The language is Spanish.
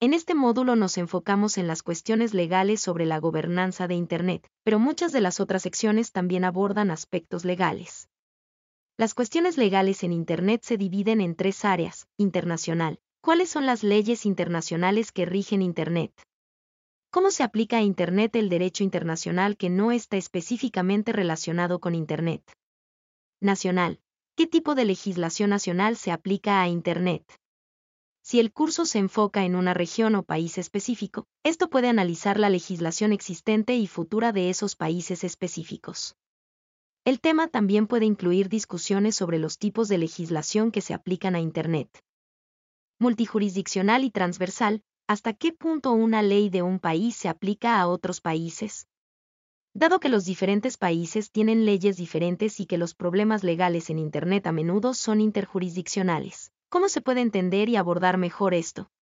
En este módulo nos enfocamos en las cuestiones legales sobre la gobernanza de Internet, pero muchas de las otras secciones también abordan aspectos legales. Las cuestiones legales en Internet se dividen en tres áreas: internacional. ¿Cuáles son las leyes internacionales que rigen Internet? ¿Cómo se aplica a Internet el derecho internacional que no está específicamente relacionado con Internet? Nacional. ¿Qué tipo de legislación nacional se aplica a Internet? Si el curso se enfoca en una región o país específico, esto puede analizar la legislación existente y futura de esos países específicos. El tema también puede incluir discusiones sobre los tipos de legislación que se aplican a Internet. Multijurisdiccional y transversal. ¿Hasta qué punto una ley de un país se aplica a otros países? Dado que los diferentes países tienen leyes diferentes y que los problemas legales en Internet a menudo son interjurisdiccionales, ¿cómo se puede entender y abordar mejor esto?